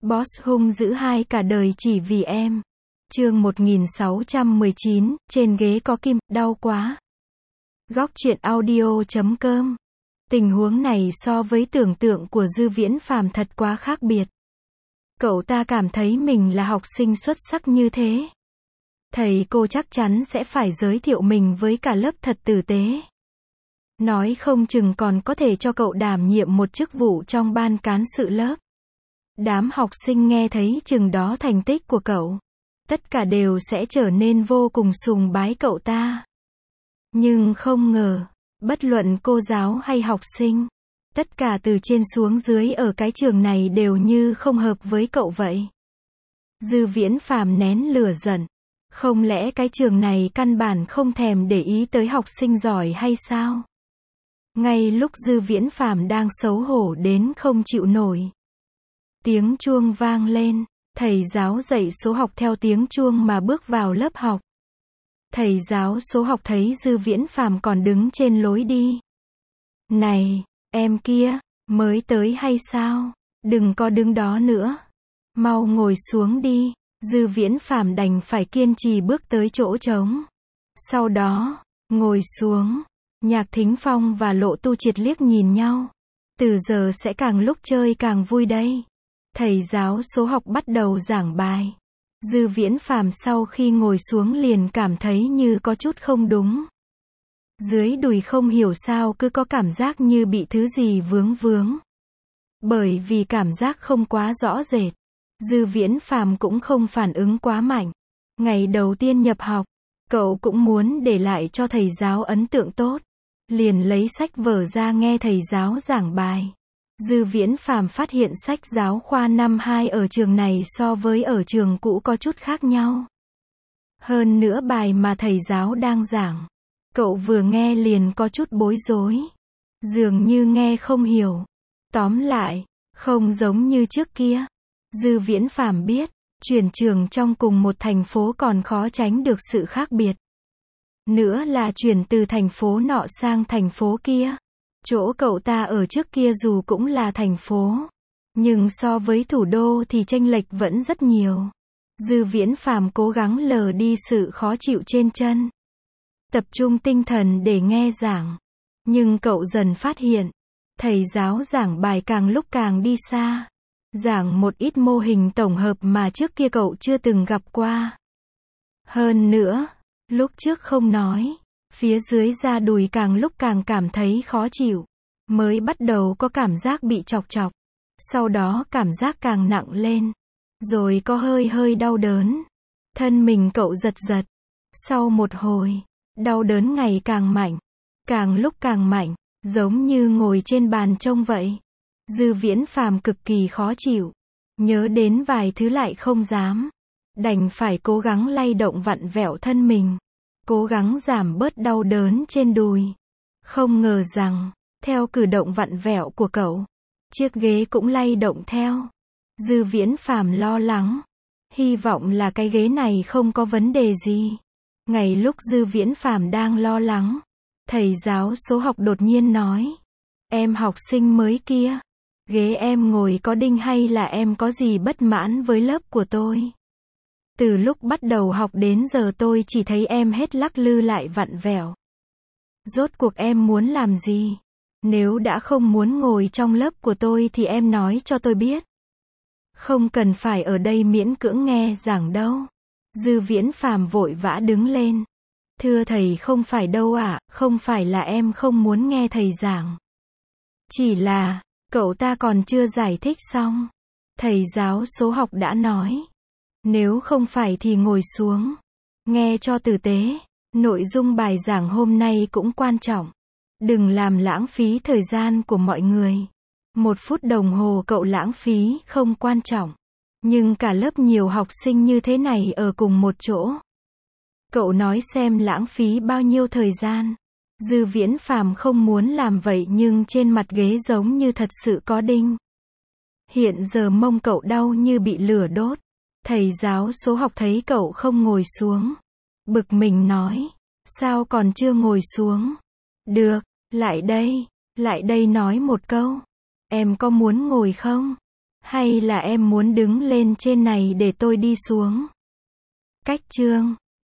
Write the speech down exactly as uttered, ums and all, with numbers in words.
Boss hung dữ hai cả đời chỉ vì em. Chương một nghìn sáu trăm mười chín, trên ghế có kim, đau quá. Góc truyện audio chấm com. Tình huống này so với tưởng tượng của Dư Viễn Phàm thật quá khác biệt. Cậu ta cảm thấy mình là học sinh xuất sắc như thế. Thầy cô chắc chắn sẽ phải giới thiệu mình với cả lớp thật tử tế. Nói không chừng còn có thể cho cậu đảm nhiệm một chức vụ trong ban cán sự lớp. Đám học sinh nghe thấy chừng đó thành tích của cậu, tất cả đều sẽ trở nên vô cùng sùng bái cậu ta. Nhưng không ngờ, bất luận cô giáo hay học sinh, tất cả từ trên xuống dưới ở cái trường này đều như không hợp với cậu vậy. Dư Viễn Phàm nén lửa giận. Không lẽ cái trường này căn bản không thèm để ý tới học sinh giỏi hay sao? Ngay lúc Dư Viễn Phàm đang xấu hổ đến không chịu nổi, tiếng chuông vang lên, thầy giáo dạy số học theo tiếng chuông mà bước vào lớp học. Thầy giáo số học thấy Dư Viễn Phàm còn đứng trên lối đi. Này, em kia, mới tới hay sao? Đừng có đứng đó nữa. Mau ngồi xuống đi. Dư Viễn Phàm đành phải kiên trì bước tới chỗ trống. Sau đó, ngồi xuống. Nhạc Thính Phong và Lộ Tu Triệt liếc nhìn nhau. Từ giờ sẽ càng lúc chơi càng vui đây. Thầy giáo số học bắt đầu giảng bài. Dư Viễn Phàm sau khi ngồi xuống liền cảm thấy như có chút không đúng. Dưới đùi không hiểu sao cứ có cảm giác như bị thứ gì vướng vướng. Bởi vì cảm giác không quá rõ rệt, Dư Viễn Phàm cũng không phản ứng quá mạnh. Ngày đầu tiên nhập học, cậu cũng muốn để lại cho thầy giáo ấn tượng tốt. Liền lấy sách vở ra nghe thầy giáo giảng bài. Dư Viễn Phàm phát hiện sách giáo khoa năm hai ở trường này so với ở trường cũ có chút khác nhau. Hơn nữa bài mà thầy giáo đang giảng, cậu vừa nghe liền có chút bối rối. Dường như nghe không hiểu. Tóm lại, không giống như trước kia. Dư Viễn Phàm biết, chuyển trường trong cùng một thành phố còn khó tránh được sự khác biệt. Nữa là chuyển từ thành phố nọ sang thành phố kia. Chỗ cậu ta ở trước kia dù cũng là thành phố, nhưng so với thủ đô thì chênh lệch vẫn rất nhiều. Dư Viễn Phàm cố gắng lờ đi sự khó chịu trên chân, tập trung tinh thần để nghe giảng. Nhưng cậu dần phát hiện, thầy giáo giảng bài càng lúc càng đi xa. Giảng một ít mô hình tổng hợp mà trước kia cậu chưa từng gặp qua. Hơn nữa, lúc trước không nói, phía dưới da đùi càng lúc càng cảm thấy khó chịu. Mới bắt đầu có cảm giác bị chọc chọc. Sau đó cảm giác càng nặng lên. Rồi có hơi hơi đau đớn. Thân mình cậu giật giật. Sau một hồi, đau đớn ngày càng mạnh. Càng lúc càng mạnh, giống như ngồi trên bàn trông vậy. Dư Viễn Phàm cực kỳ khó chịu. Nhớ đến vài thứ lại không dám. Đành phải cố gắng lay động vặn vẹo thân mình. Cố gắng giảm bớt đau đớn trên đùi. Không ngờ rằng, theo cử động vặn vẹo của cậu, chiếc ghế cũng lay động theo. Dư Viễn Phàm lo lắng. Hy vọng là cái ghế này không có vấn đề gì. Ngay lúc Dư Viễn Phàm đang lo lắng, thầy giáo số học đột nhiên nói. Em học sinh mới kia, ghế em ngồi có đinh hay là em có gì bất mãn với lớp của tôi? Từ lúc bắt đầu học đến giờ tôi chỉ thấy em hết lắc lư lại vặn vẹo. Rốt cuộc em muốn làm gì? Nếu đã không muốn ngồi trong lớp của tôi thì em nói cho tôi biết. Không cần phải ở đây miễn cưỡng nghe giảng đâu. Dư Viễn Phàm vội vã đứng lên. Thưa thầy, không phải đâu ạ, không phải là em không muốn nghe thầy giảng. Chỉ là, cậu ta còn chưa giải thích xong. Thầy giáo số học đã nói. Nếu không phải thì ngồi xuống. Nghe cho tử tế. Nội dung bài giảng hôm nay cũng quan trọng. Đừng làm lãng phí thời gian của mọi người. Một phút đồng hồ cậu lãng phí không quan trọng. Nhưng cả lớp nhiều học sinh như thế này ở cùng một chỗ. Cậu nói xem lãng phí bao nhiêu thời gian. Dư Viễn Phàm không muốn làm vậy nhưng trên mặt ghế giống như thật sự có đinh. Hiện giờ mông cậu đau như bị lửa đốt. Thầy giáo số học thấy cậu không ngồi xuống. Bực mình nói. Sao còn chưa ngồi xuống? Được, lại đây, lại đây nói một câu. Em có muốn ngồi không? Hay là em muốn đứng lên trên này để tôi đi xuống? Cách chương